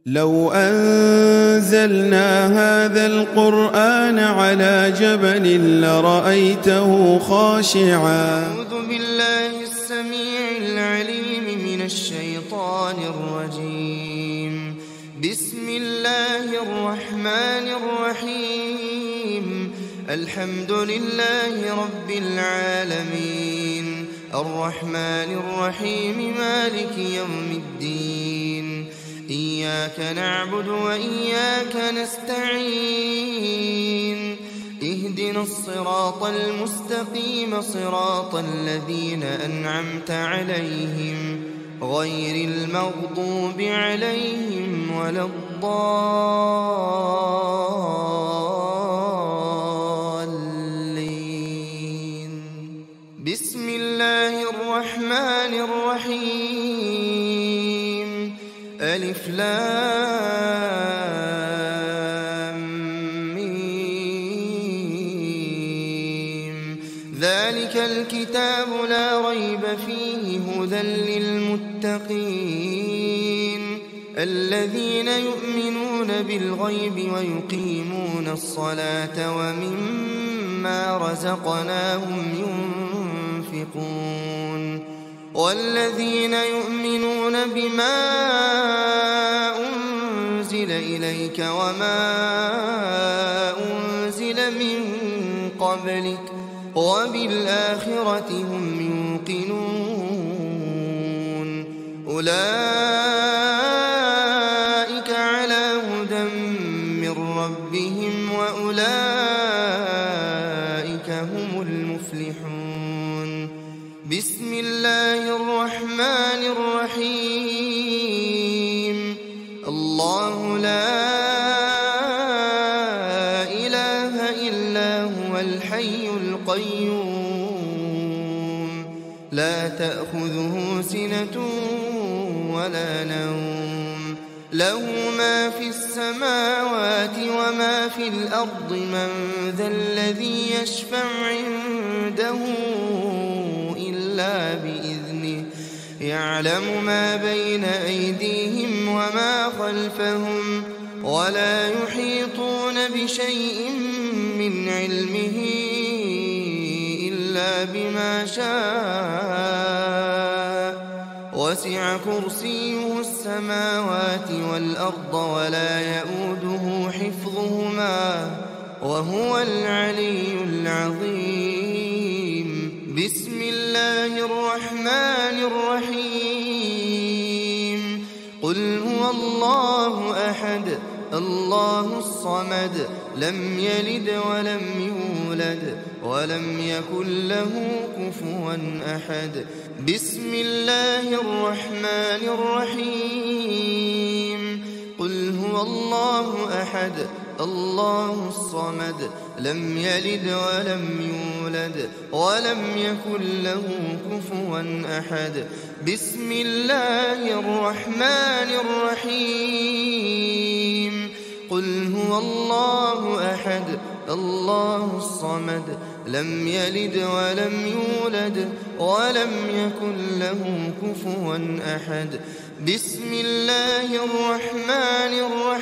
لو أنزلنا هذا القرآن على جبل لرأيته خاشعا. أعوذ بالله السميع العليم من الشيطان الرجيم. بسم الله الرحمن الرحيم. الحمد لله رب العالمين الرحمن الرحيم مالك يوم الدين. إياك نعبد وإياك نستعين. اهدنا الصراط المستقيم صراط الذين أنعمت عليهم غير المغضوب عليهم ولا الضالين. بسم الله الرحمن الرحيم. ألف لام ميم. ذلك الكتاب لا ريب فيه هدى للمتقين الذين يؤمنون بالغيب ويقيمون الصلاة ومما رزقناهم ينفقون والذين يؤمنون بما أنزل إليك وما أنزل من قبلك وبالآخرة هم يوقنون. أولئك على هدى من ربهم وأولئك هم المفلحون. بسم الله الرحمن الرحيم. الله لا إله إلا هو الحي القيوم لا تأخذه سنة ولا نوم له ما في السماوات وما في الأرض من ذا الذي يشفع عنده إلا بإذنه يعلم ما بين أيديهم وما خلفهم ولا يحيطون بشيء من علمه إلا بما شاء وسع كرسيه السماوات والأرض ولا يؤوده حفظهما وهو العلي العظيم. بسم الله الرحمن الرحيم. قل هو الله أحد الله الصمد لم يلد ولم يولد ولم يكن له كفوا أحد. بسم الله الرحمن الرحيم. قل هو الله أحد الله الصمد لم يلد ولم يولد ولم يكن له كفوا أحد. بسم الله الرحمن الرحيم. قل هو الله أحد الله الصمد لم يلد ولم يولد ولم يكن له كفوا أحد. بسم الله الرحمن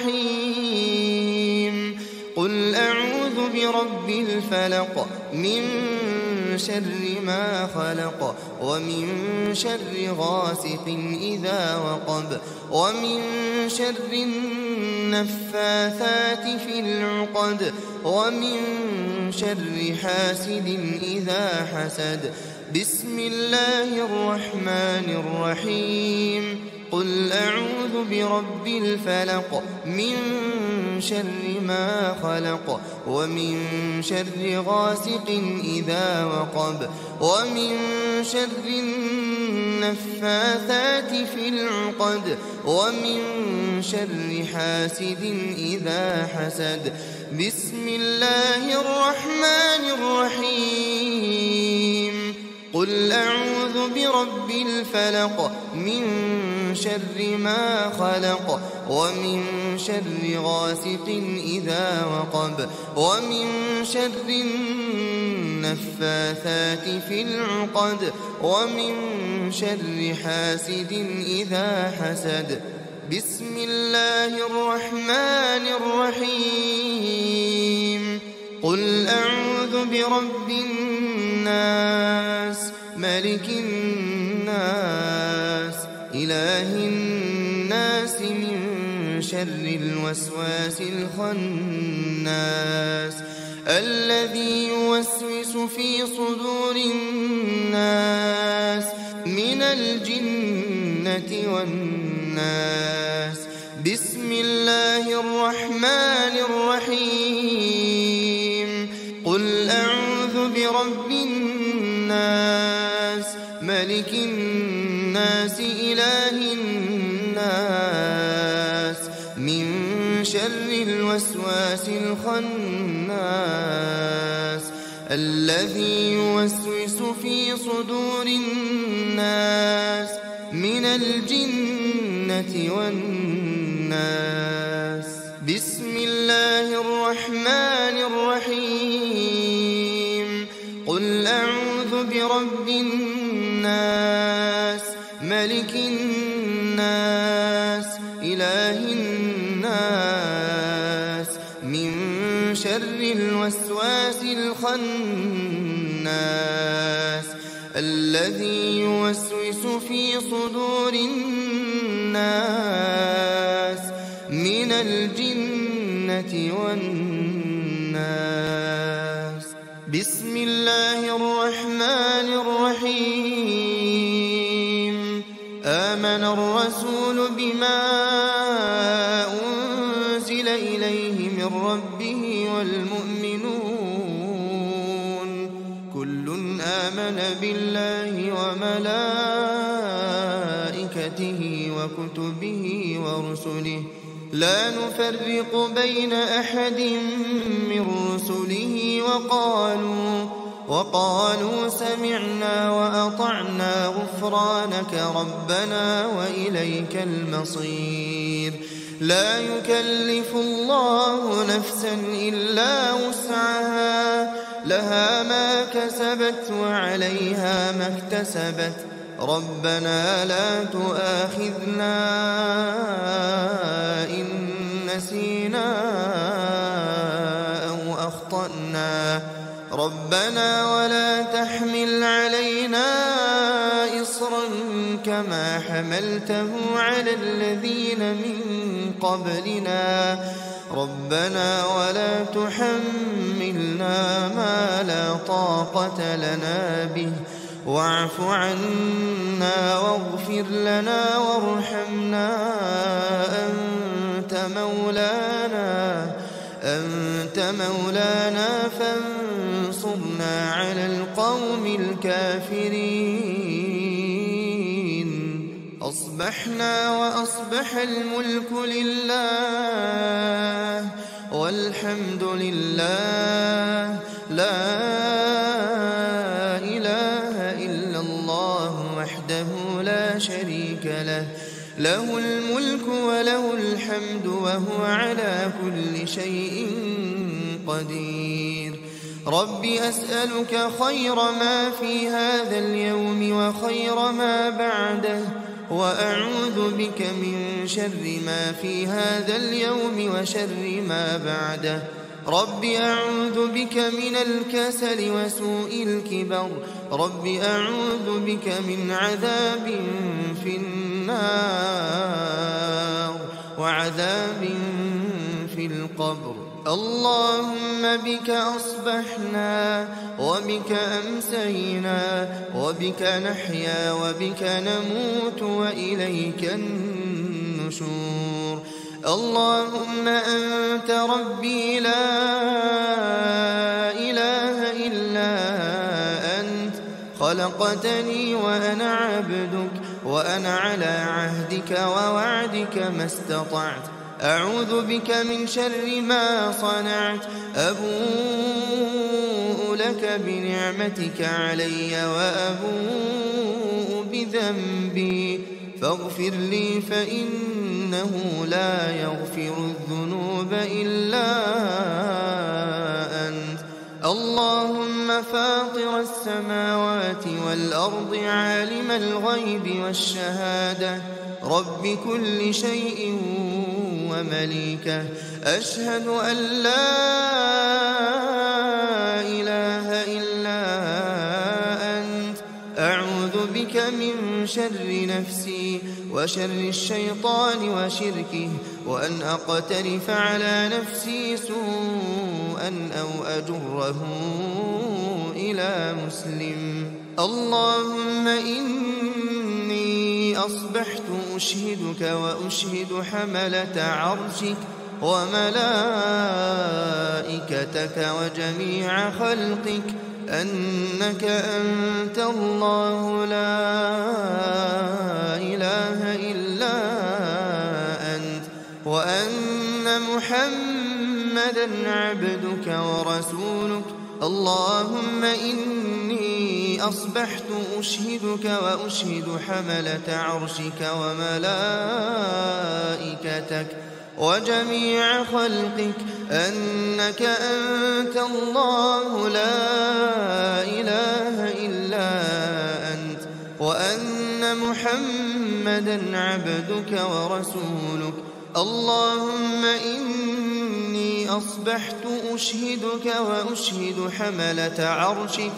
الرحيم. قل أعوذ برب الفلق من شر ما خلق ومن شر غاسق إذا وقب ومن شر النفاثات في العقد ومن شر حاسد إذا حسد. بسم الله الرحمن الرحيم. قل أعوذ برب الفلق من شر ما خلق ومن شر غاسق إذا وقب ومن شر النفاثات في العقد ومن شر حاسد إذا حسد. بسم الله الرحمن الرحيم. قل أعوذ برب الفلق من شر ما خلق ومن شر غاسق إذا وقب ومن شر النفاثات في العقد ومن شر حاسد إذا حسد. بسم الله الله الرحمن الرحيم قل أعوذ برب الناس ملك الناس إله الناس من شر الوسواس الخناس الذي يوسوس في صدور الناس من الجنة والناس بسم الله الرحمن الرحيم قل أعوذ برب الناس ملك الناس إله الناس من شر الوسواس الخناس الذي يوسوس في صدور الناس من الجنة والناس بسم الله الرحمن الرحيم قل أعوذ برب الناس ملك الناس إله الناس من شر الوسواس الخناس الذي يوسوس في صدور الناس من الجنة والناس بسم الله الرحمن الرحيم آمن الرسول بما أنزل إليه من ربه والمؤمنون كل آمن بالله وملائكته وكتبه ورسله لا نفرق بين أحد من رسله وقالوا سمعنا وأطعنا غفرانك ربنا وإليك المصير لا يكلف الله نفسا إلا وسعها لها ما كسبت وعليها ما اكتسبت ربنا لا تؤاخذنا إن نسينا أو أخطأنا ربنا ولا تحمل علينا إصرا كما حملته على الذين من قبلنا ربنا ولا تحملنا ما لا طاقة لنا به واعف عنا واغفر لنا وارحمنا أنت مولانا فانصرنا على القوم الكافرين أصبحنا وأصبح الملك لله والحمد لله لا إله إلا الله وحده لا شريك له له الملك وله الحمد وهو على كل شيء قدير رب أسألك خير ما في هذا اليوم وخير ما بعده وأعوذ بك من شر ما في هذا اليوم وشر ما بعده رب أعوذ بك من الكسل وسوء الكبر رب أعوذ بك من عذاب في النار وعذاب في القبر اللهم بك أصبحنا وبك أمسينا وبك نحيا وبك نموت وإليك النشور اللهم أنت ربي لا إله إلا أنت خلقتني وأنا عبدك وأنا على عهدك ووعدك ما استطعت أعوذ بك من شر ما صنعت أبوء لك بنعمتك علي وأبوء بذنبي فاغفر لي فإنه لا يغفر الذنوب إلا أنت اللهم فاطر السماوات والأرض عالم الغيب والشهادة رب كل شيء مليكه أشهد أن لا إله إلا أنت أعوذ بك من شر نفسي وشر الشيطان وشركه وأن أقترف على نفسي سوءا أو أجره إلى مسلم. اللهم إني أصبحت أشهدك وأشهد حملة عرشك وملائكتك وجميع خلقك أنك أنت الله لا إله إلا أنت وأن محمدا عبدك ورسولك. اللهم إني أصبحت أشهدك وأشهد حملة عرشك وملائكتك وجميع خلقك أنك أنت الله لا إله إلا أنت وأن محمدا عبدك ورسولك. اللهم إني أصبحت أشهدك وأشهد حملة عرشك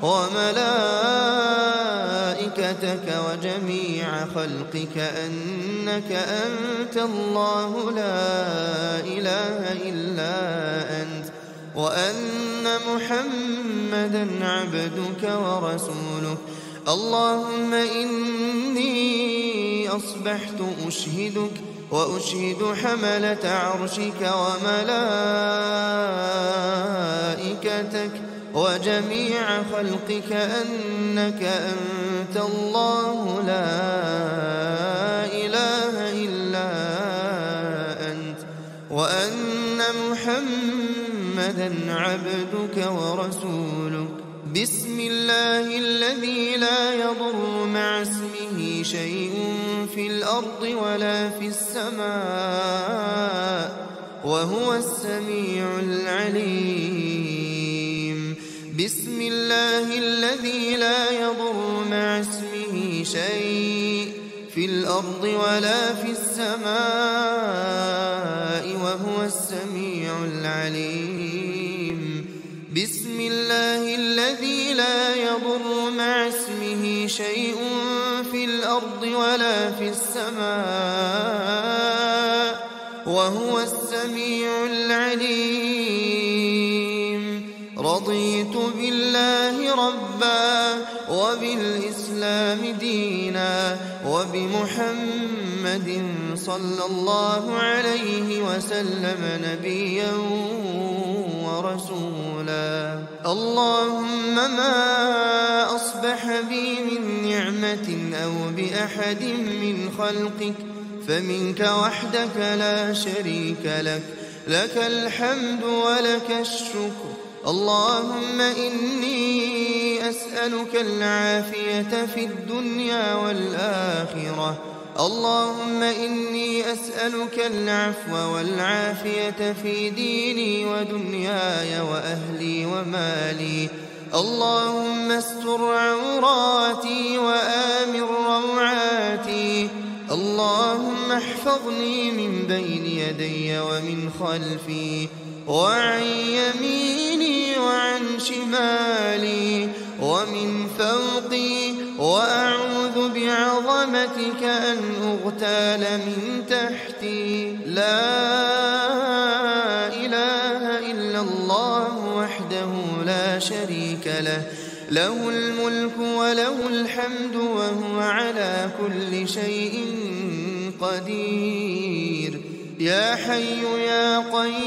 وملائكتك وجميع خلقك أنك أنت الله لا إله إلا أنت وأن محمدا عبدك ورسولك. اللهم إني أصبحت أشهدك وأشهد حملة عرشك وملائكتك وجميع خلقك أنك أنت الله لا إله إلا أنت وأن محمدا عبدك ورسولك. بسم الله الذي لا يضر مع اسمه شيء في الأرض ولا في السماء وهو السميع العليم. بسم الله الذي لا يضر مع اسمه شيء في الأرض ولا في السماء وهو السميع العليم. بسم الله الذي لا يضر مع اسمه شيء في الأرض ولا في السماء وهو السميع العليم. رضيت بالله ربا وبالإسلام دينا وبمحمد صلى الله عليه وسلم نبيا ورسولا. اللهم ما أصبح بي من نعمة أو بأحد من خلقك فمنك وحدك لا شريك لك، لك الحمد ولك الشكر. اللهم إني أسألك العافية في الدنيا والآخرة. اللهم إني أسألك العفو والعافية في ديني ودنياي وأهلي ومالي. اللهم استر عوراتي وآمن روعاتي. اللهم احفظني من بين يدي ومن خلفي وعن يميني وعن شمالي ومن فوقي، وأعوذ بعظمتك أن أغتال من تحتي. لا إله إلا الله وحده لا شريك له، له الملك وله الحمد وهو على كل شيء قدير. يا حي يا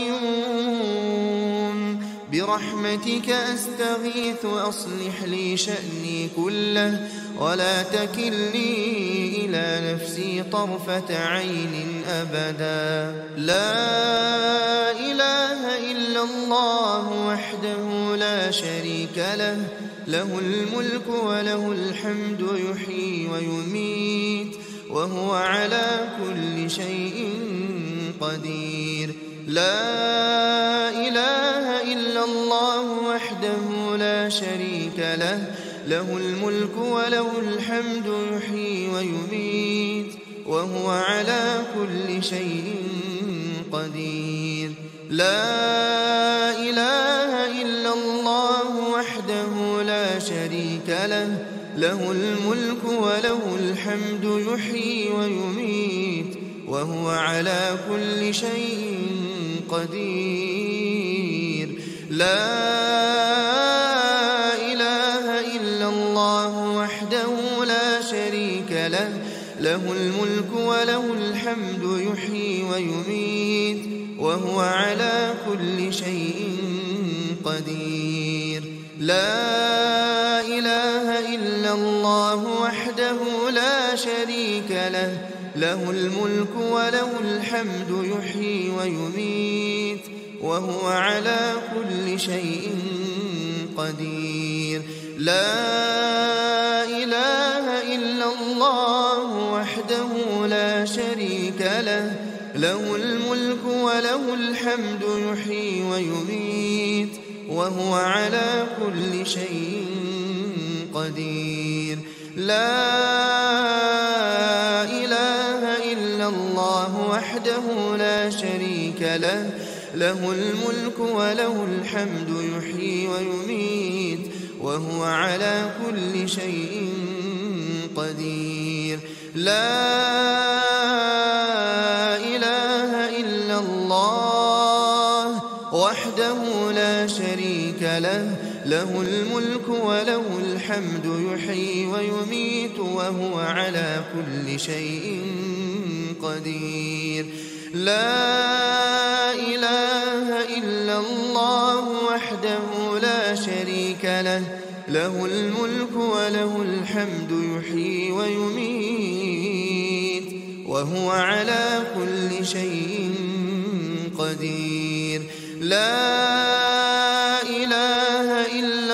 قيوم برحمتك أستغيث أصلح لي شأني كله ولا تكلني إلى نفسي طرفة عين أبدا. لا إله إلا الله وحده لا شريك له، له الملك وله الحمد يحيي ويميت وهو على كل شيء قدير. لا إله إلا الله وحده لا شريك له، له الملك وله الحمد يحيي ويميت وهو على كل شيء قدير. لا إله إلا الله وحده لا شريك له، له الملك وله الحمد يحيي ويميت وهو على كل شيء قدير. لا إله إلا الله وحده لا شريك له، له الملك وله الحمد يحيي ويميت وهو على كل شيء قدير. لا إله إلا الله وحده لا شريك له، له الملك وله الحمد يحيي ويميت وهو على كل شيء قدير. لا إله إلا الله وحده لا شريك له، له الملك وله الحمد يحيي ويميت وهو على كل شيء قدير. لا إله إلا الله وحده لا شريك له، له الملك وله الحمد يحيي ويميت وهو على كل شيء قدير. لا إله إلا الله وحده لا شريك له، له الملك وله الحمد يحيي ويميت وهو على كل شيء قدير. لا إله إلا الله وحده لا شريك له، له الملك وله الحمد يحيي ويميت وهو على كل شيء قدير. لا إله إلا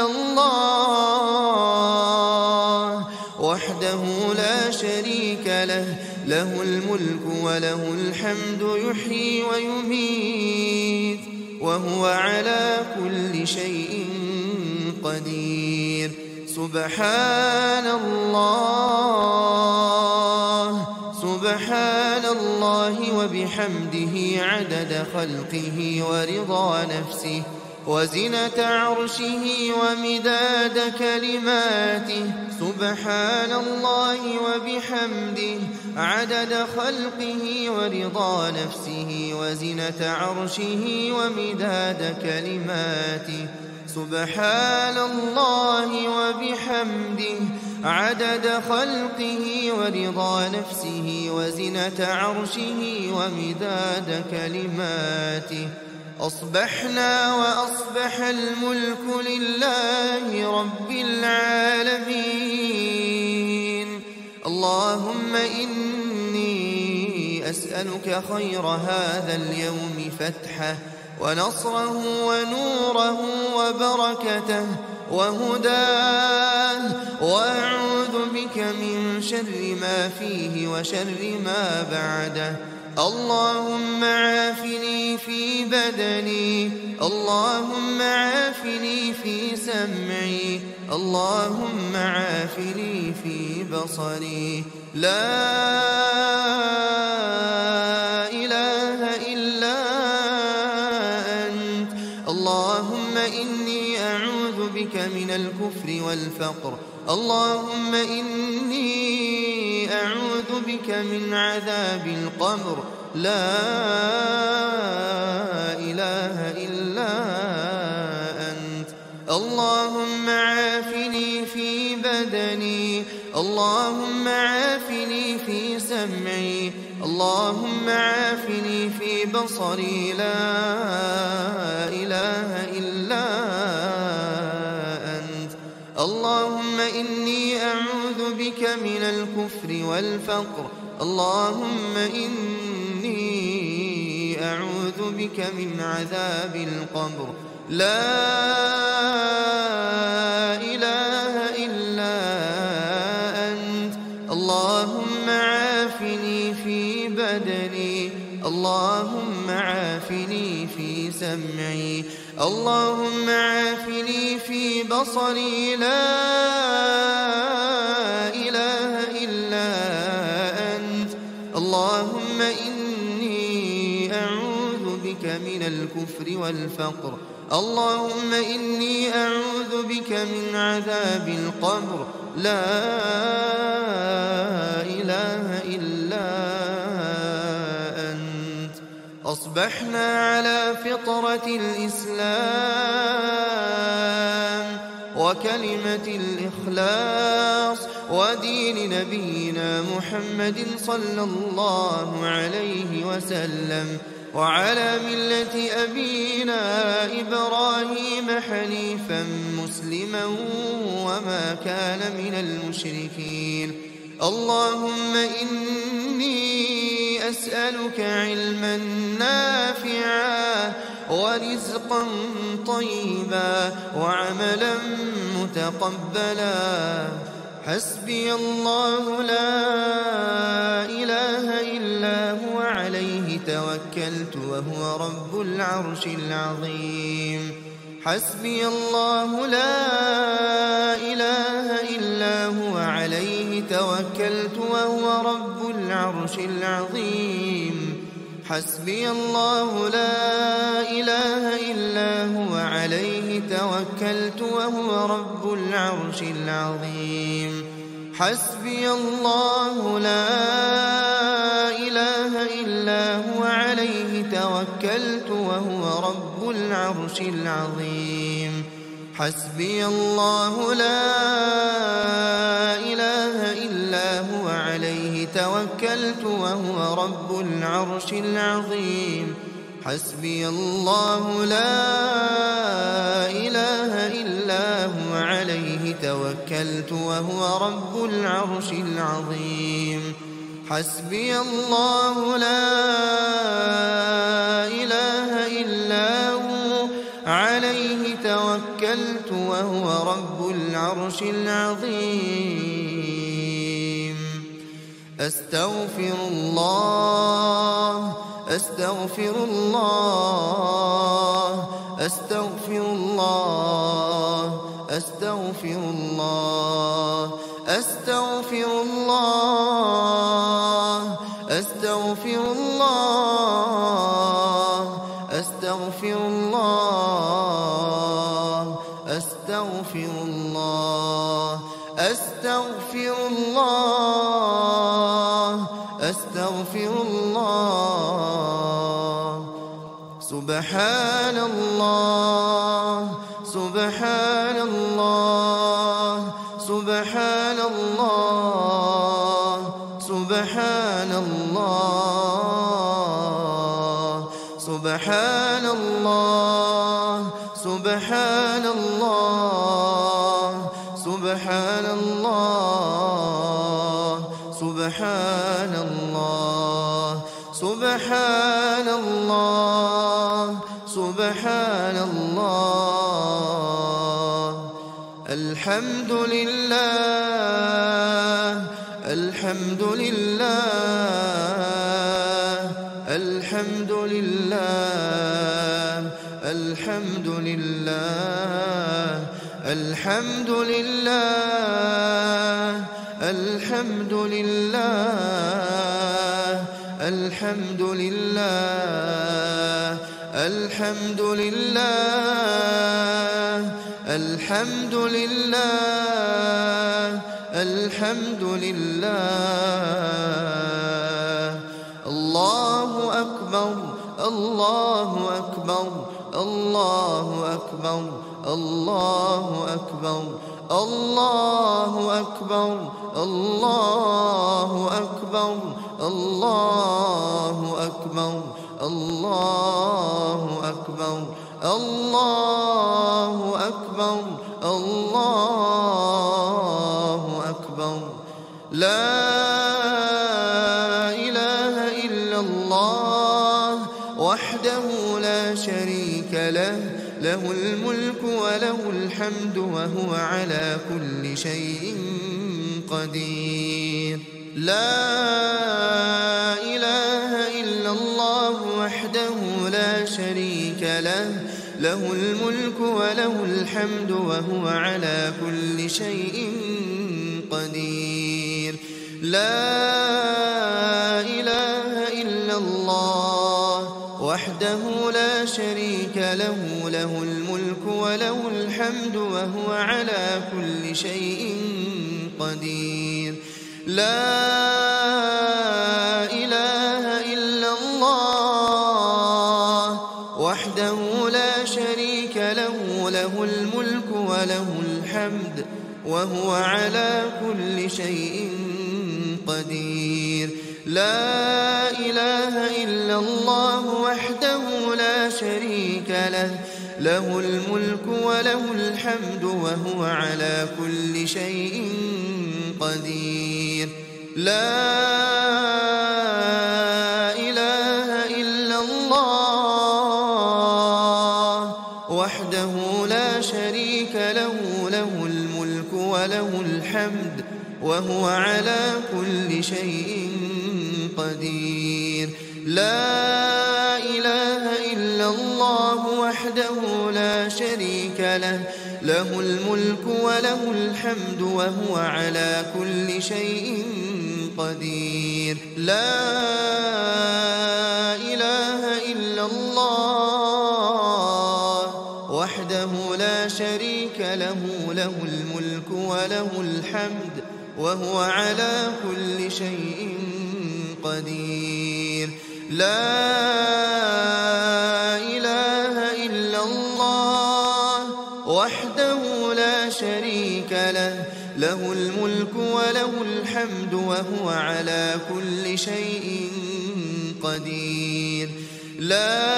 الله وحده لا شريك له، له الملك وله الحمد يحيي ويميت وهو على كل شيء قدير. سبحان الله، سبحان الله وبحمده عدد خلقه ورضا نفسه وزنة عرشه ومداد كلماته. سبحان الله وبحمده عدد خلقه ورضا نفسه وزنة عرشه ومداد كلماته. سبحان الله وبحمده عدد خلقه ورضا نفسه وزنة عرشه ومداد كلماته. أصبحنا وأصبح الملك لله رب العالمين. اللهم إني أسألك خير هذا اليوم فتحه ونصره ونوره وبركته وهداه، وأعوذ بك من شر ما فيه وشر ما بعده. اللهم عافني في بدني، اللهم عافني في سمعي، اللهم عافني في بصري. لا إله إلا أنت. اللهم إني أعوذ بك من الكفر والفقر. اللهم إني أعوذ بك من عذاب القبر. لا إله إلا أنت. اللهم عافني في بدني، اللهم عافني في سمعي، اللهم عافني في بصري. لا إله إلا أنت. اللهم إني أعوذ بك من الكفر والفقر. اللهم إني أعوذ بك من عذاب القبر. لا إله إلا أنت. اللهم عافني في بدني، اللهم عافني في سمعي، اللهم عافني في بصري. لا إله إلا أنت. اللهم إني أعوذ بك من الكفر والفقر. اللهم إني أعوذ بك من عذاب القبر، لا إله إلا أنت. أصبحنا على فطرة الإسلام وكلمة الإخلاص ودين نبينا محمد صلى الله عليه وسلم، وعلى ملة أبينا إبراهيم حنيفا مسلما وما كان من المشركين. اللهم إني أسألك علما نافعا ورزقا طيبا وعملا متقبلا. حسبي الله لا إله إلا هو عليه توكلت وهو رب العرش العظيم. حسبي الله لا إله إلا هو عليه توكلت وهو رب العرش العظيم. حسبي الله لا إله إلا هو عليه توكلت وهو رب العرش العظيم. حسبي الله لا إله إلا هو عليه توكلت وهو رب العرش العظيم. حسبي الله لا إله إلا هو عليه توكلت وهو رب العرش العظيم. حسبي الله لا إله إلا هو عليه توكلت وهو رب العرش العظيم. حسبي الله لا إله إلا هو عليه توكلت وهو رب العرش العظيم. أستغفر الله أستغفر الله أستغفر الله أستغفر الله أستغفر الله أستغفر الله أستغفر الله أستغفر الله أستغفر الله أستغفر الله. سبحان الله سبحان الله سبحان الله سبحان الله سبحان الله سبحان الله سبحان الله سبحان الله سبحان الله سبحان الله. الحمد لله الحمد لله الحمد لله الحمد لله الحمد لله الحمد لله الحمد لله الحمد لله الحمد لله الحمد لله. الله أكبر الله أكبر الله أكبر الله أكبر الله أكبر الله أكبر الله أكبر الله أكبر الله أكبر الله أكبر. لا إله إلا الله وحده لا شريك له، له الملك وله الحمد وهو على كل شيء قدير. لا إله إلا الله وحده لا شريك له، له الملك وله الحمد وهو على كل شيء قدير. لا إله إلا الله وحده لا شريك له، له الملك وله الحمد وهو على كل شيء قدير. لا إله إلا الله وحده لا شريك له، له الملك وله الحمد وهو على كل شيء قدير. لا إله إلا الله وحده لا شريك له، له الملك وله الحمد وهو على كل شيء قدير. لا إله إلا الله وحده لا شريك له، له الملك وله الحمد وهو على كل شيء قدير. لا إله إلا الله وحده لا شريك له، له الملك وله الحمد وهو على كل شيء قدير. لا إله إلا الله وحده لا شريك له، له الملك وله الحمد وهو على كل شيء قدير. لا إله إلا الله وحده لا شريك له، له الملك وله الحمد وهو على كل شيء قدير. لا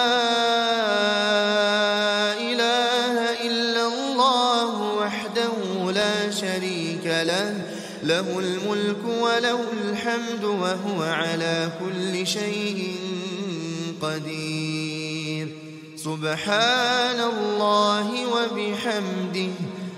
إله إلا الله وحده لا شريك له، له الملك وله الحمد وهو على كل شيء قدير. سبحان الله وبحمده،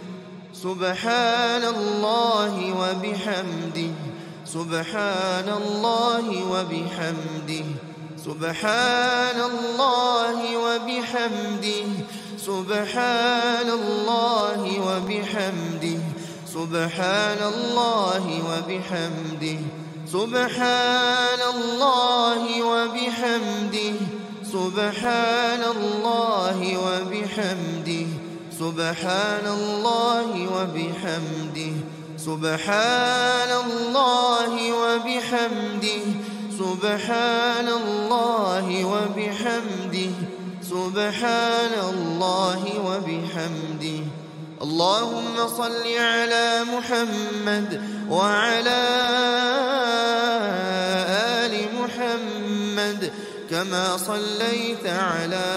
سبحان الله وبحمده، سبحان الله وبحمده، سبحان الله وبحمده، سبحان الله وبحمده، سبحان الله وبحمده، سبحان الله وبحمده، سبحان الله وبحمده، سبحان الله وبحمده، سبحان الله وبحمده، سبحان الله وبحمده، سبحان الله وبحمده. اللهم صل على محمد وعلى آل محمد كما صليت على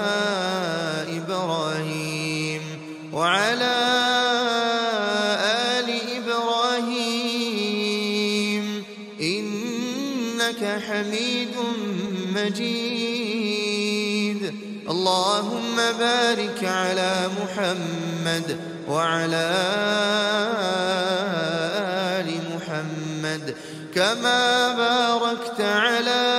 إبراهيم وعلى آل إبراهيم إنك حميد مجيد. اللهم بارك على محمد وعلى آل محمد كما باركت على